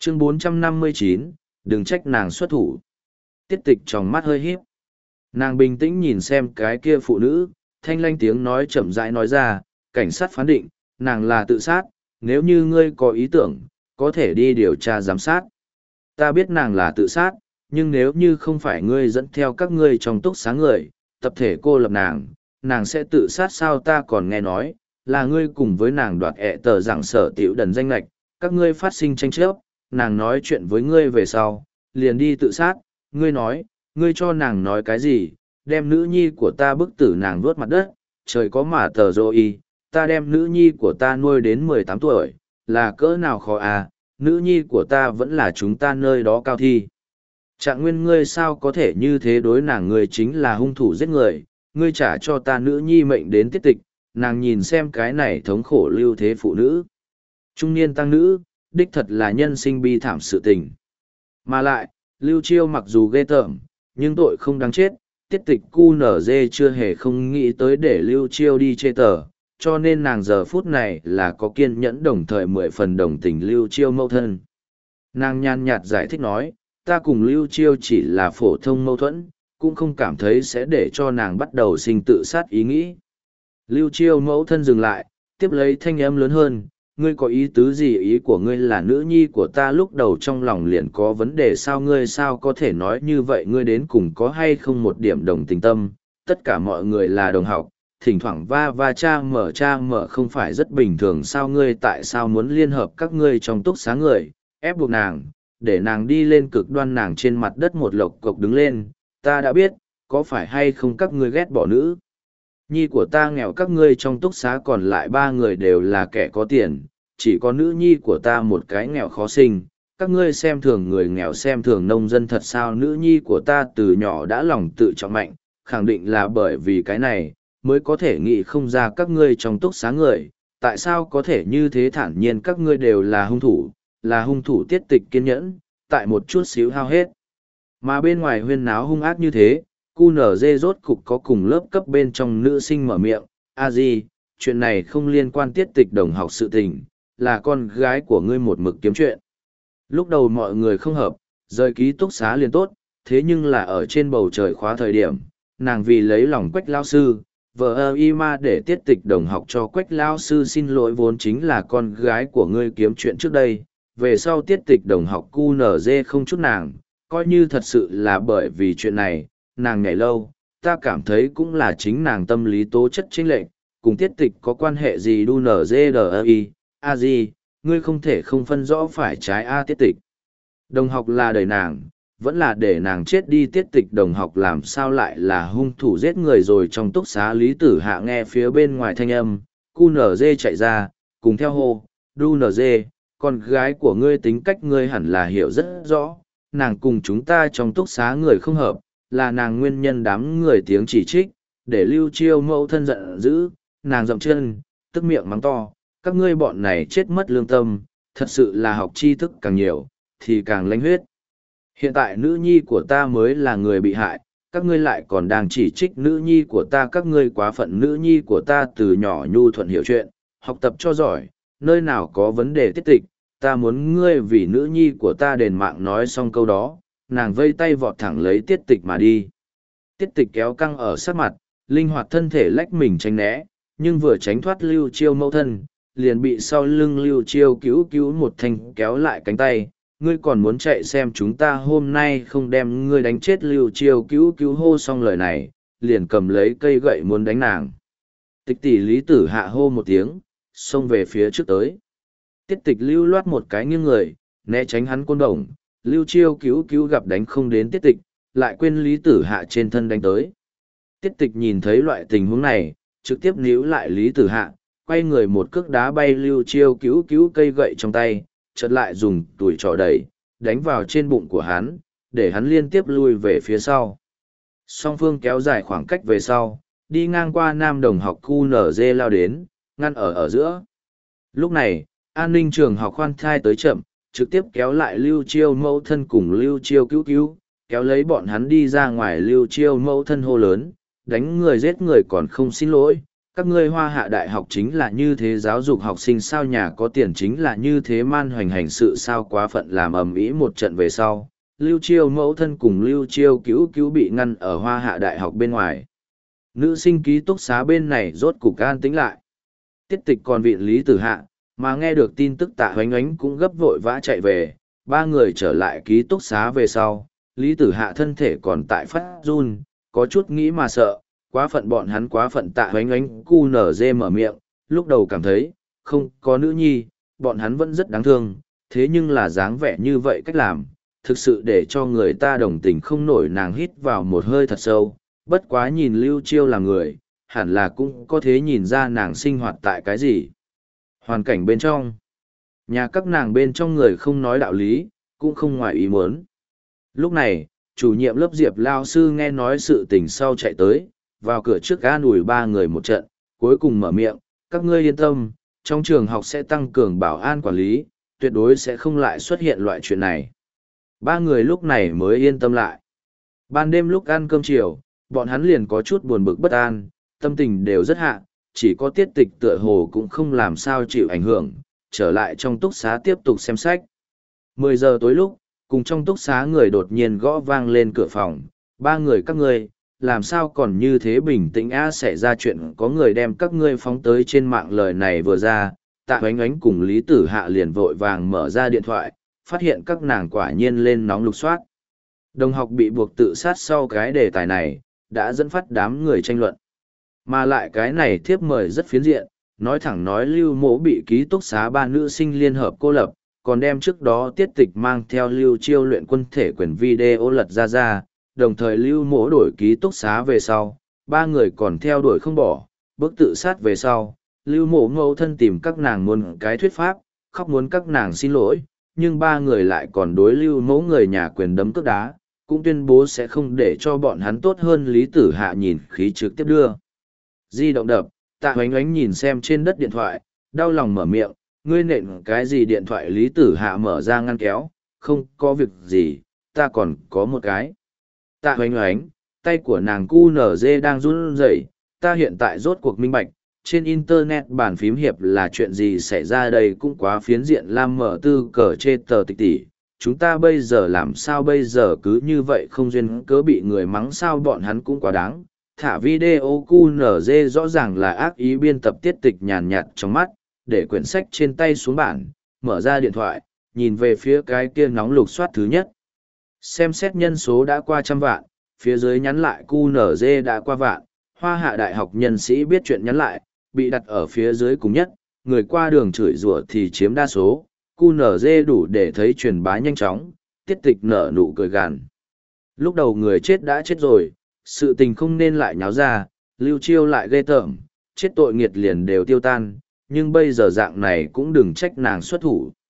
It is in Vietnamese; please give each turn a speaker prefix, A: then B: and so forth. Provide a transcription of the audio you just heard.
A: Chương 459, đừng trách nàng xuất thủ. Tiết tịch trong mắt hơi híp. Nàng bình tĩnh nhìn xem cái kia phụ nữ, thanh lanh tiếng nói chậm rãi nói ra, cảnh sát phán định, nàng là tự sát, nếu như ngươi có ý tưởng, có thể đi điều tra giám sát. Ta biết nàng là tự sát, nhưng nếu như không phải ngươi dẫn theo các ngươi trong túc xá người, tập thể cô lập nàng sẽ tự sát sao? Ta còn nghe nói, là ngươi cùng với nàng đoạt tờ giảng sở tiểu đần danh lạch, các ngươi phát sinh tranh chấp, nàng nói chuyện với ngươi về sau, liền đi tự sát, ngươi nói, ngươi cho nàng nói cái gì, đem nữ nhi của ta bức tử nàng vuốt mặt đất, trời có mà tờ dô y, ta đem nữ nhi của ta nuôi đến 18 tuổi, là cỡ nào khó à, nữ nhi của ta vẫn là chúng ta nơi đó cao thi. Trạng nguyên ngươi sao có thể như thế đối nàng, ngươi chính là hung thủ giết người, ngươi trả cho ta nữ nhi mệnh đến tiết tịch, nàng nhìn xem cái này thống khổ lưu thế phụ nữ. Trung niên tăng nữ, đích thật là nhân sinh bi thảm sự tình. Mà lại, Lưu Chiêu mặc dù ghê tởm, nhưng tội không đáng chết, tiết tịch QNZ chưa hề không nghĩ tới để Lưu Chiêu đi chê tờ, cho nên nàng giờ phút này là có kiên nhẫn đồng thời 10 phần đồng tình Lưu Chiêu mâu thân. Nàng nhàn nhạt giải thích nói, ta cùng Lưu Chiêu chỉ là phổ thông mâu thuẫn, cũng không cảm thấy sẽ để cho nàng bắt đầu sinh tự sát ý nghĩ. Lưu Chiêu mẫu thân dừng lại, tiếp lấy thanh âm lớn hơn, ngươi có ý tứ gì? Ý của ngươi là nữ nhi của ta lúc đầu trong lòng liền có vấn đề sao? Ngươi sao có thể nói như vậy? Ngươi đến cùng có hay không một điểm đồng tình tâm? Tất cả mọi người là đồng học, thỉnh thoảng va cha mở không phải rất bình thường sao? Ngươi tại sao muốn liên hợp các ngươi trong túc xá người, ép buộc nàng, để nàng đi lên cực đoan? Nàng trên mặt đất một lộc cộc đứng lên, ta đã biết, có phải hay không các ngươi ghét bỏ nữ nhi của ta nghèo? Các ngươi trong túc xá còn lại 3 người đều là kẻ có tiền, chỉ có nữ nhi của ta một cái nghèo khó sinh. Các ngươi xem thường người nghèo, xem thường nông dân thật sao? Nữ nhi của ta từ nhỏ đã lòng tự trọng mạnh, khẳng định là bởi vì cái này, mới có thể nghĩ không ra các ngươi trong túc xá người, tại sao có thể như thế thản nhiên? Các ngươi đều là hung thủ. Tiết tịch kiên nhẫn, tại một chút xíu hao hết. Mà bên ngoài huyên náo hung ác như thế, QNZ rốt cục có cùng lớp cấp bên trong nữ sinh mở miệng, a di, chuyện này không liên quan tiết tịch đồng học sự tình, là con gái của ngươi một mực kiếm chuyện. Lúc đầu mọi người không hợp, rời ký túc xá liền tốt, thế nhưng là ở trên bầu trời khóa thời điểm, nàng vì lấy lòng Quách lao sư, vợ ma để tiết tịch đồng học cho Quách lao sư xin lỗi, vốn chính là con gái của ngươi kiếm chuyện trước đây, về sau tiết tịch đồng học QNZ không chút nàng, coi như thật sự là bởi vì chuyện này, nàng nhảy lâu, ta cảm thấy cũng là chính nàng tâm lý tố chất chênh lệch, cùng tiết tịch có quan hệ gì? Đu NZDI, a gì, ngươi không thể không phân rõ phải trái a. Tiết tịch đồng học là đẩy nàng, vẫn là để nàng chết đi? Tiết tịch đồng học làm sao lại là hung thủ giết người rồi? Trong túc xá Lý Tử Hạ nghe phía bên ngoài thanh âm, QNZ chạy ra, cùng theo hô, Đu NZ, con gái của ngươi tính cách ngươi hẳn là hiểu rất rõ, nàng cùng chúng ta trong túc xá người không hợp, là nàng nguyên nhân. Đám người tiếng chỉ trích, để Lưu Chiêu mẫu thân giận dữ, nàng dậm chân, tức miệng mắng to, các ngươi bọn này chết mất lương tâm, thật sự là học tri thức càng nhiều, thì càng lanh huyết. Hiện tại nữ nhi của ta mới là người bị hại, các ngươi lại còn đang chỉ trích nữ nhi của ta, các ngươi quá phận. Nữ nhi của ta từ nhỏ nhu thuận hiểu chuyện, học tập cho giỏi, nơi nào có vấn đề? Tiết tịch, ta muốn ngươi vì nữ nhi của ta đền mạng. Nói xong câu đó, nàng vây tay vọt thẳng lấy tiết tịch mà đi. Tiết tịch kéo căng ở sát mặt, linh hoạt thân thể lách mình tránh né, nhưng vừa tránh thoát Lưu Chiêu mẫu thân, liền bị sau lưng Lưu Chiêu cứu một thanh kéo lại cánh tay. Ngươi còn muốn chạy xem chúng ta hôm nay không đem ngươi đánh chết? Lưu Chiêu cứu hô xong lời này, liền cầm lấy cây gậy muốn đánh nàng. Tịch tỷ Lý Tử Hạ hô một tiếng, xông về phía trước tới. Tiết tịch lưu loát một cái nghiêng người, né tránh hắn côn đồng. Lưu Chiêu cứu gặp đánh không đến tiết tịch, lại quên Lý Tử Hạ trên thân đánh tới. Tiết tịch nhìn thấy loại tình huống này, trực tiếp níu lại Lý Tử Hạ, quay người một cước đá bay Lưu Chiêu cứu cây gậy trong tay, chợt lại dùng tuổi trỏ đẩy, đánh vào trên bụng của hắn, để hắn liên tiếp lui về phía sau. Song phương kéo dài khoảng cách về sau, đi ngang qua nam đồng học QNZ lao đến, ngăn ở giữa. Lúc này, an ninh trường học khoan thai tới chậm, trực tiếp kéo lại Lưu Chiêu mẫu thân cùng Lưu Chiêu cứu, kéo lấy bọn hắn đi ra ngoài. Lưu Chiêu mẫu thân hô lớn, đánh người giết người còn không xin lỗi, Các ngươi Hoa Hạ Đại học chính là như thế giáo dục học sinh sao, nhà có tiền chính là như thế man hoành hành sự sao, quá phận làm ầm ĩ một trận về sau. Lưu Chiêu mẫu thân cùng Lưu Chiêu cứu cứu bị ngăn ở Hoa Hạ Đại học bên ngoài. Nữ sinh ký túc xá bên này rốt cục an tĩnh lại. Tiết Tịch còn viện Lý Tử Hạ, mà nghe được tin tức Tạ Hoánh Ánh cũng gấp vội vã chạy về. Ba người trở lại ký túc xá về sau, Lý Tử Hạ thân thể còn tại phát run, có chút nghĩ mà sợ, quá phận bọn hắn quá phận. Tạ Hoánh Ánh cu nở dê mở miệng, lúc đầu cảm thấy, không có nữ nhi, bọn hắn vẫn rất đáng thương, thế nhưng là dáng vẻ như vậy cách làm, thực sự để cho người ta đồng tình không nổi. Nàng hít vào một hơi thật sâu, bất quá nhìn Lưu Chiêu là người, hẳn là cũng có thể nhìn ra nàng sinh hoạt tại cái gì hoàn cảnh bên trong. Nhà các nàng bên trong người không nói đạo lý, cũng không ngoài ý muốn. Lúc này, chủ nhiệm lớp Diệp Lao sư nghe nói sự tình sau chạy tới, vào cửa trước an ủi ba người một trận, cuối cùng mở miệng, các ngươi yên tâm, trong trường học sẽ tăng cường bảo an quản lý, tuyệt đối sẽ không lại xuất hiện loại chuyện này. Ba người lúc này mới yên tâm lại. Ban đêm lúc ăn cơm chiều, bọn hắn liền có chút buồn bực bất an, tâm tình đều rất hạ, chỉ có Tiết Tịch tựa hồ cũng không làm sao chịu ảnh hưởng, trở lại trong túc xá tiếp tục xem sách. 10 giờ tối lúc, cùng trong túc xá người đột nhiên gõ vang lên cửa phòng, ba người các ngươi, làm sao còn như thế bình tĩnh xảy ra chuyện có người đem các ngươi phóng tới trên mạng. Lời này vừa ra, Tạ Hoánh Ánh cùng Lý Tử Hạ liền vội vàng mở ra điện thoại, phát hiện các nàng quả nhiên lên nóng lục soát. Đồng học bị buộc tự sát sau cái đề tài này, đã dẫn phát đám người tranh luận. Mà lại cái này thiếp mời rất phiến diện, nói thẳng nói Lưu Mỗ bị ký túc xá ba nữ sinh liên hợp cô lập, còn đem trước đó Tiết Tịch mang theo Lưu Chiêu luyện quân thể quyền video lật ra, đồng thời Lưu Mỗ đổi ký túc xá về sau, ba người còn theo đuổi không bỏ, bước tự sát về sau, Lưu Mỗ mẫu thân tìm các nàng muốn cái thuyết pháp, khóc muốn các nàng xin lỗi, nhưng ba người lại còn đối Lưu Mỗ người nhà quyền đấm cước đá, cũng tuyên bố sẽ không để cho bọn hắn tốt hơn. Lý Tử Hạ nhìn khí trực tiếp đưa di động đập. Tạ Hoánh Ánh nhìn xem trên đất điện thoại, đau lòng mở miệng, ngươi nện cái gì điện thoại? Lý Tử Hạ mở ra ngăn kéo, không có việc gì, ta còn có một cái. Tạ Hoánh Ánh, tay của nàng QNZ đang run rẩy, ta hiện tại rốt cuộc minh bạch, trên internet bàn phím hiệp là chuyện gì xảy ra đây, cũng quá phiến diện. Lam mở tư cờ chê tờ tịch tỷ, chúng ta bây giờ làm sao bây giờ, cứ như vậy không duyên cớ bị người mắng sao, bọn hắn cũng quá đáng. Thả video QNZ rõ ràng là ác ý biên tập. Tiết Tịch nhàn nhạt trong mắt, để quyển sách trên tay xuống bàn, mở ra điện thoại, nhìn về phía cái kia nóng lục soát thứ nhất. Xem xét nhân số đã qua 100 vạn, phía dưới nhắn lại QNZ đã qua vạn, Hoa Hạ Đại học nhân sĩ biết chuyện nhắn lại, bị đặt ở phía dưới cùng nhất, người qua đường chửi rủa thì chiếm đa số, QNZ đủ để thấy truyền bá nhanh chóng. Tiết Tịch nở nụ cười gằn. Lúc đầu người chết đã chết rồi, sự tình không nên lại nháo ra, Lưu Chiêu lại ghê tởm, chết tội nghiệt liền đều tiêu tan, nhưng bây giờ dạng này cũng đừng trách nàng xuất thủ.